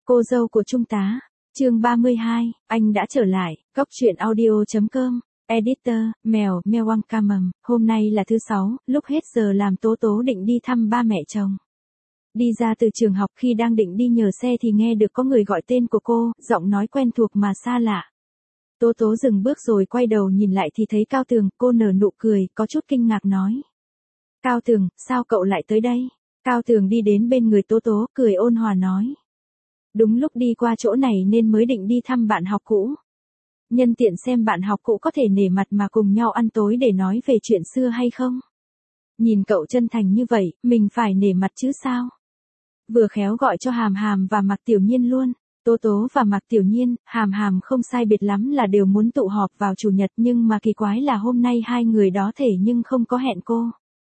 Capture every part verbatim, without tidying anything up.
Cô dâu của Trung tá, chương ba mươi hai, anh đã trở lại, Cóc truyện audio chấm com, editor, mèo, mèo Wang Camầm, hôm nay là thứ sáu, lúc hết giờ làm Tố Tố định đi thăm ba mẹ chồng. Đi ra từ trường học khi đang định đi nhờ xe thì nghe được có người gọi tên của cô, giọng nói quen thuộc mà xa lạ. Tố Tố dừng bước rồi quay đầu nhìn lại thì thấy Cao Tường, cô nở nụ cười, có chút kinh ngạc nói. Cao Tường, sao cậu lại tới đây? Cao Tường đi đến bên người Tố Tố, cười ôn hòa nói. Đúng lúc đi qua chỗ này nên mới định đi thăm bạn học cũ. Nhân tiện xem bạn học cũ có thể nể mặt mà cùng nhau ăn tối để nói về chuyện xưa hay không. Nhìn cậu chân thành như vậy, mình phải nể mặt chứ sao? Vừa khéo gọi cho Hàm Hàm và Mạc Tiểu Nhiên luôn. Tố Tố và Mạc Tiểu Nhiên, Hàm Hàm không sai biệt lắm là đều muốn tụ họp vào chủ nhật, nhưng mà kỳ quái là hôm nay hai người đó thể nhưng không có hẹn cô.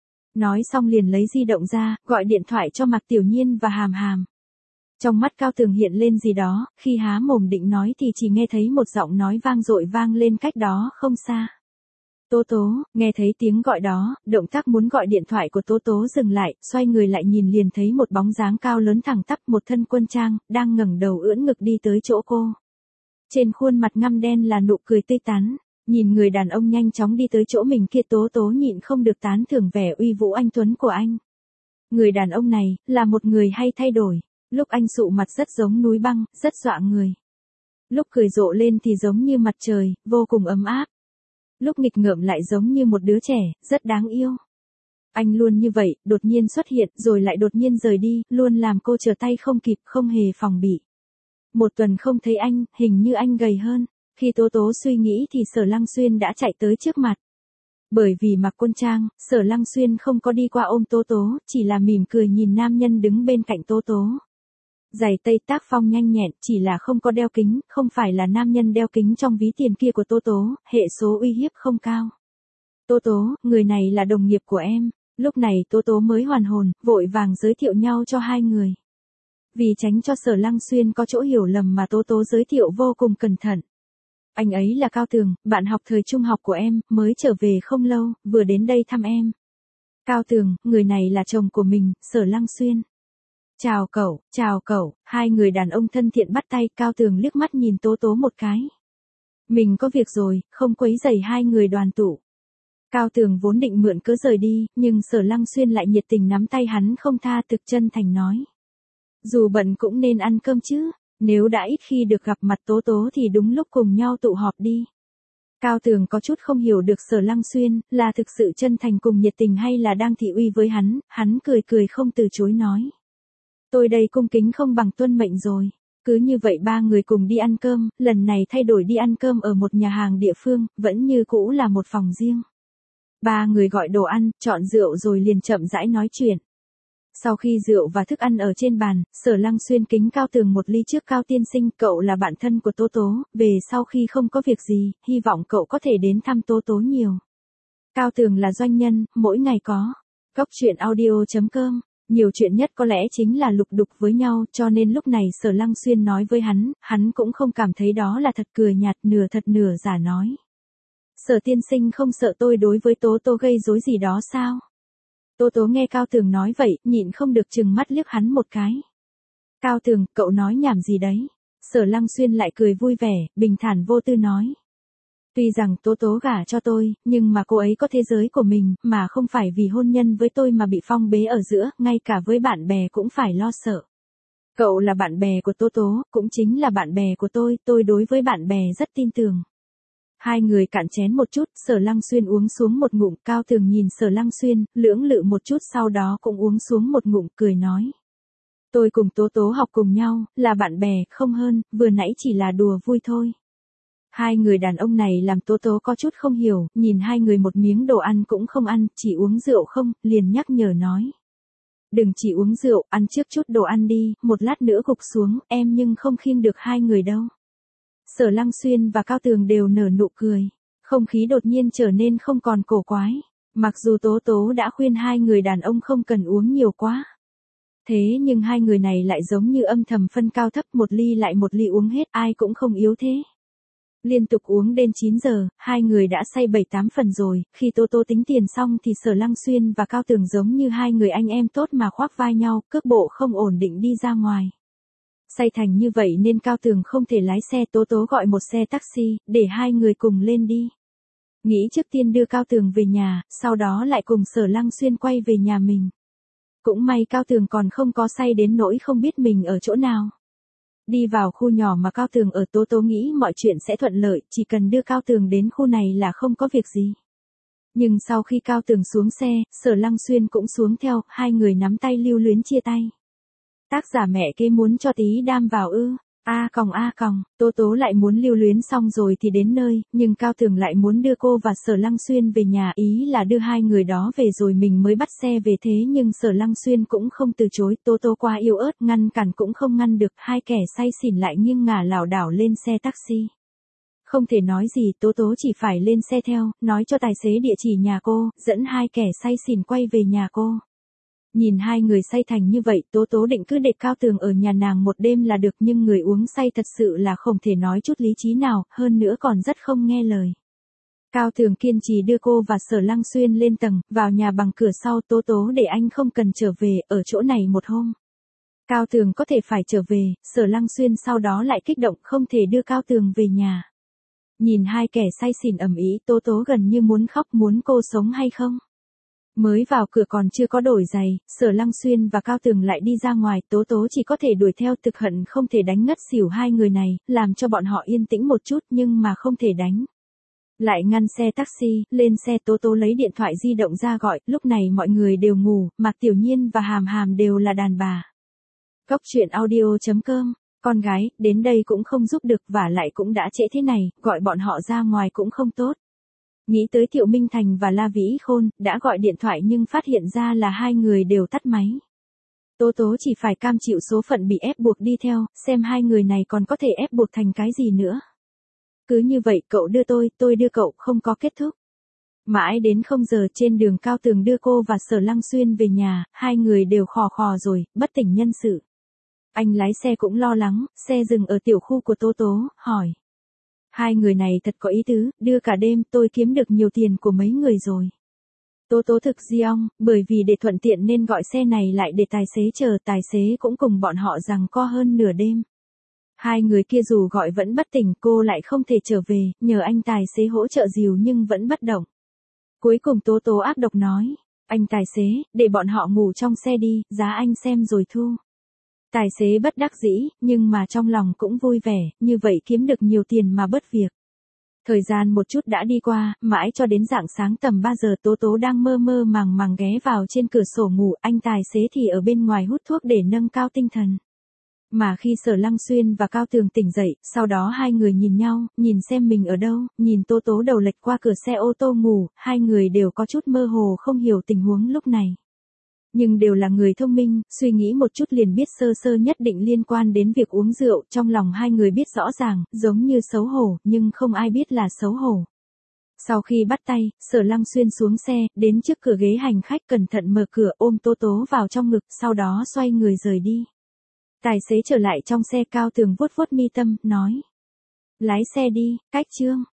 Nói xong liền lấy di động ra, gọi điện thoại cho Mạc Tiểu Nhiên và Hàm Hàm. Trong mắt Cao Tường hiện lên gì đó, khi há mồm định nói thì chỉ nghe thấy một giọng nói vang dội vang lên cách đó không xa. Tố Tố, nghe thấy tiếng gọi đó, động tác muốn gọi điện thoại của Tố Tố dừng lại, xoay người lại nhìn liền thấy một bóng dáng cao lớn thẳng tắp, một thân quân trang, đang ngẩng đầu ưỡn ngực đi tới chỗ cô. Trên khuôn mặt ngăm đen là nụ cười tươi tắn, nhìn người đàn ông nhanh chóng đi tới chỗ mình kia, Tố Tố nhịn không được tán thưởng vẻ uy vũ anh tuấn của anh. Người đàn ông này, là một người hay thay đổi. Lúc anh sụ mặt rất giống núi băng, rất dọa người. Lúc cười rộ lên thì giống như mặt trời, vô cùng ấm áp. Lúc nghịch ngợm lại giống như một đứa trẻ, rất đáng yêu. Anh luôn như vậy, đột nhiên xuất hiện, rồi lại đột nhiên rời đi, luôn làm cô trở tay không kịp, không hề phòng bị. Một tuần không thấy anh, hình như anh gầy hơn. Khi Tố Tố suy nghĩ thì Sở Lăng Xuyên đã chạy tới trước mặt. Bởi vì mặc quân trang, Sở Lăng Xuyên không có đi qua ôm Tố Tố, chỉ là mỉm cười nhìn nam nhân đứng bên cạnh Tố Tố. Giày tây tác phong nhanh nhẹn, chỉ là không có đeo kính, không phải là nam nhân đeo kính trong ví tiền kia của Tố Tố, hệ số uy hiếp không cao. Tố Tố, người này là đồng nghiệp của em. Lúc này Tố Tố mới hoàn hồn, vội vàng giới thiệu nhau cho hai người. Vì tránh cho Sở Lăng Xuyên có chỗ hiểu lầm mà Tố Tố giới thiệu vô cùng cẩn thận. Anh ấy là Cao Tường, bạn học thời trung học của em, mới trở về không lâu, vừa đến đây thăm em. Cao Tường, người này là chồng của mình, Sở Lăng Xuyên. Chào cậu, chào cậu, hai người đàn ông thân thiện bắt tay, Cao Tường liếc mắt nhìn Tố Tố một cái. Mình có việc rồi, không quấy rầy hai người đoàn tụ. Cao Tường vốn định mượn cớ rời đi, nhưng Sở Lăng Xuyên lại nhiệt tình nắm tay hắn không tha, thực chân thành nói. Dù bận cũng nên ăn cơm chứ, nếu đã ít khi được gặp mặt Tố Tố thì đúng lúc cùng nhau tụ họp đi. Cao Tường có chút không hiểu được Sở Lăng Xuyên, là thực sự chân thành cùng nhiệt tình hay là đang thị uy với hắn, hắn cười cười không từ chối nói. Tôi đây cung kính không bằng tuân mệnh rồi. Cứ như vậy ba người cùng đi ăn cơm, lần này thay đổi đi ăn cơm ở một nhà hàng địa phương, vẫn như cũ là một phòng riêng. Ba người gọi đồ ăn, chọn rượu rồi liền chậm rãi nói chuyện. Sau khi rượu và thức ăn ở trên bàn, Sở Lăng Xuyên kính Cao Tường một ly trước. Cao tiên sinh, cậu là bạn thân của Tố Tố, về sau khi không có việc gì, hy vọng cậu có thể đến thăm Tố Tố nhiều. Cao Tường là doanh nhân, mỗi ngày có. Cóc truyện audio chấm com. Nhiều chuyện nhất có lẽ chính là lục đục với nhau, cho nên lúc này Sở Lăng Xuyên nói với hắn, hắn cũng không cảm thấy đó là thật, cười nhạt nửa thật nửa giả nói. Sở tiên sinh không sợ tôi đối với Tố Tố gây rối gì đó sao? Tố Tố nghe Cao Tường nói vậy, nhịn không được trừng mắt liếc hắn một cái. Cao Tường, cậu nói nhảm gì đấy? Sở Lăng Xuyên lại cười vui vẻ, bình thản vô tư nói. Tuy rằng Tố Tố gả cho tôi, nhưng mà cô ấy có thế giới của mình, mà không phải vì hôn nhân với tôi mà bị phong bế ở giữa, ngay cả với bạn bè cũng phải lo sợ. Cậu là bạn bè của Tố Tố, cũng chính là bạn bè của tôi, tôi đối với bạn bè rất tin tưởng. Hai người cạn chén một chút, Sở Lăng Xuyên uống xuống một ngụm, Cao Tường nhìn Sở Lăng Xuyên, lưỡng lự một chút sau đó cũng uống xuống một ngụm, cười nói. Tôi cùng Tố Tố học cùng nhau, là bạn bè, không hơn, vừa nãy chỉ là đùa vui thôi. Hai người đàn ông này làm Tố Tố có chút không hiểu, nhìn hai người một miếng đồ ăn cũng không ăn, chỉ uống rượu không, liền nhắc nhở nói. Đừng chỉ uống rượu, ăn trước chút đồ ăn đi, một lát nữa gục xuống, em nhưng không khiêng được hai người đâu. Sở Lăng Xuyên và Cao Tường đều nở nụ cười, không khí đột nhiên trở nên không còn cổ quái, mặc dù Tố Tố đã khuyên hai người đàn ông không cần uống nhiều quá. Thế nhưng hai người này lại giống như âm thầm phân cao thấp, một ly lại một ly uống hết, ai cũng không yếu thế. Liên tục uống đến chín giờ, hai người đã say bảy tám phần rồi, khi Tố Tố tính tiền xong thì Sở Lăng Xuyên và Cao Tường giống như hai người anh em tốt mà khoác vai nhau, cước bộ không ổn định đi ra ngoài. Say thành như vậy nên Cao Tường không thể lái xe, Tố Tố gọi một xe taxi, để hai người cùng lên đi. Nghĩ trước tiên đưa Cao Tường về nhà, sau đó lại cùng Sở Lăng Xuyên quay về nhà mình. Cũng may Cao Tường còn không có say đến nỗi không biết mình ở chỗ nào. Đi vào khu nhỏ mà Cao Tường ở, Tố Tố nghĩ mọi chuyện sẽ thuận lợi, chỉ cần đưa Cao Tường đến khu này là không có việc gì. Nhưng sau khi Cao Tường xuống xe, Sở Lăng Xuyên cũng xuống theo, hai người nắm tay lưu luyến chia tay. Tác giả mẹ kế muốn cho tí đam vào ư? A còng a còng, Tố Tố lại muốn lưu luyến xong rồi thì đến nơi, nhưng Cao Tường lại muốn đưa cô và Sở Lăng Xuyên về nhà, ý là đưa hai người đó về rồi mình mới bắt xe về, thế nhưng Sở Lăng Xuyên cũng không từ chối, Tố Tố quá yếu ớt, ngăn cản cũng không ngăn được, hai kẻ say xỉn lại nghiêng ngả lảo đảo lên xe taxi. Không thể nói gì, Tố Tố chỉ phải lên xe theo, nói cho tài xế địa chỉ nhà cô, dẫn hai kẻ say xỉn quay về nhà cô. Nhìn hai người say thành như vậy, Tố Tố định cứ để Cao Tường ở nhà nàng một đêm là được, nhưng người uống say thật sự là không thể nói chút lý trí nào, hơn nữa còn rất không nghe lời. Cao Tường kiên trì đưa cô và Sở Lăng Xuyên lên tầng, vào nhà bằng cửa sau, Tố Tố để anh không cần trở về, ở chỗ này một hôm. Cao Tường có thể phải trở về, Sở Lăng Xuyên sau đó lại kích động không thể đưa Cao Tường về nhà. Nhìn hai kẻ say xỉn ầm ĩ, Tố Tố gần như muốn khóc, muốn cô sống hay không. Mới vào cửa còn chưa có đổi giày, Sở Lăng Xuyên và Cao Tường lại đi ra ngoài, Tố Tố chỉ có thể đuổi theo, thực hận không thể đánh ngất xỉu hai người này, làm cho bọn họ yên tĩnh một chút nhưng mà không thể đánh. Lại ngăn xe taxi, lên xe Tố Tố lấy điện thoại di động ra gọi, lúc này mọi người đều ngủ, Mạc Tiểu Nhiên và Hàm Hàm đều là đàn bà. Cốc truyện audio chấm com, con gái, đến đây cũng không giúp được, vả lại cũng đã trễ thế này, gọi bọn họ ra ngoài cũng không tốt. Nghĩ tới Thiệu Minh Thành và La Vĩ Khôn, đã gọi điện thoại nhưng phát hiện ra là hai người đều tắt máy. Tố Tố chỉ phải cam chịu số phận bị ép buộc đi theo, xem hai người này còn có thể ép buộc thành cái gì nữa. Cứ như vậy, cậu đưa tôi, tôi đưa cậu, không có kết thúc. Mãi đến không giờ, trên đường Cao Tường đưa cô và Sở Lăng Xuyên về nhà, hai người đều khò khò rồi, bất tỉnh nhân sự. Anh lái xe cũng lo lắng, xe dừng ở tiểu khu của Tố Tố, hỏi. Hai người này thật có ý tứ, đưa cả đêm, tôi kiếm được nhiều tiền của mấy người rồi. Tố Tố thực di ong, bởi vì để thuận tiện nên gọi xe này lại để tài xế chờ, tài xế cũng cùng bọn họ giằng co hơn nửa đêm. Hai người kia dù gọi vẫn bất tỉnh, cô lại không thể trở về, nhờ anh tài xế hỗ trợ dìu nhưng vẫn bất động. Cuối cùng Tố Tố ác độc nói, anh tài xế, để bọn họ ngủ trong xe đi, giá anh xem rồi thu. Tài xế bất đắc dĩ, nhưng mà trong lòng cũng vui vẻ, như vậy kiếm được nhiều tiền mà bớt việc. Thời gian một chút đã đi qua, mãi cho đến rạng sáng tầm ba giờ Tố Tố đang mơ mơ màng màng ghé vào trên cửa sổ ngủ, anh tài xế thì ở bên ngoài hút thuốc để nâng cao tinh thần. Mà khi Sở Lăng Xuyên và Cao Tường tỉnh dậy, sau đó hai người nhìn nhau, nhìn xem mình ở đâu, nhìn Tố Tố đầu lệch qua cửa xe ô tô ngủ, hai người đều có chút mơ hồ không hiểu tình huống lúc này. Nhưng đều là người thông minh, suy nghĩ một chút liền biết sơ sơ nhất định liên quan đến việc uống rượu, trong lòng hai người biết rõ ràng, giống như xấu hổ, nhưng không ai biết là xấu hổ. Sau khi bắt tay, Sở Lăng Xuyên xuống xe, đến trước cửa ghế hành khách cẩn thận mở cửa ôm Tố Tố vào trong ngực, sau đó xoay người rời đi. Tài xế trở lại trong xe, Cao Tường vuốt vuốt mi tâm, nói. Lái xe đi, cách chương.